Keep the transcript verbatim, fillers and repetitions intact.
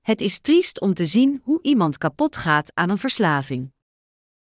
Het is triest om te zien hoe iemand kapot gaat aan een verslaving.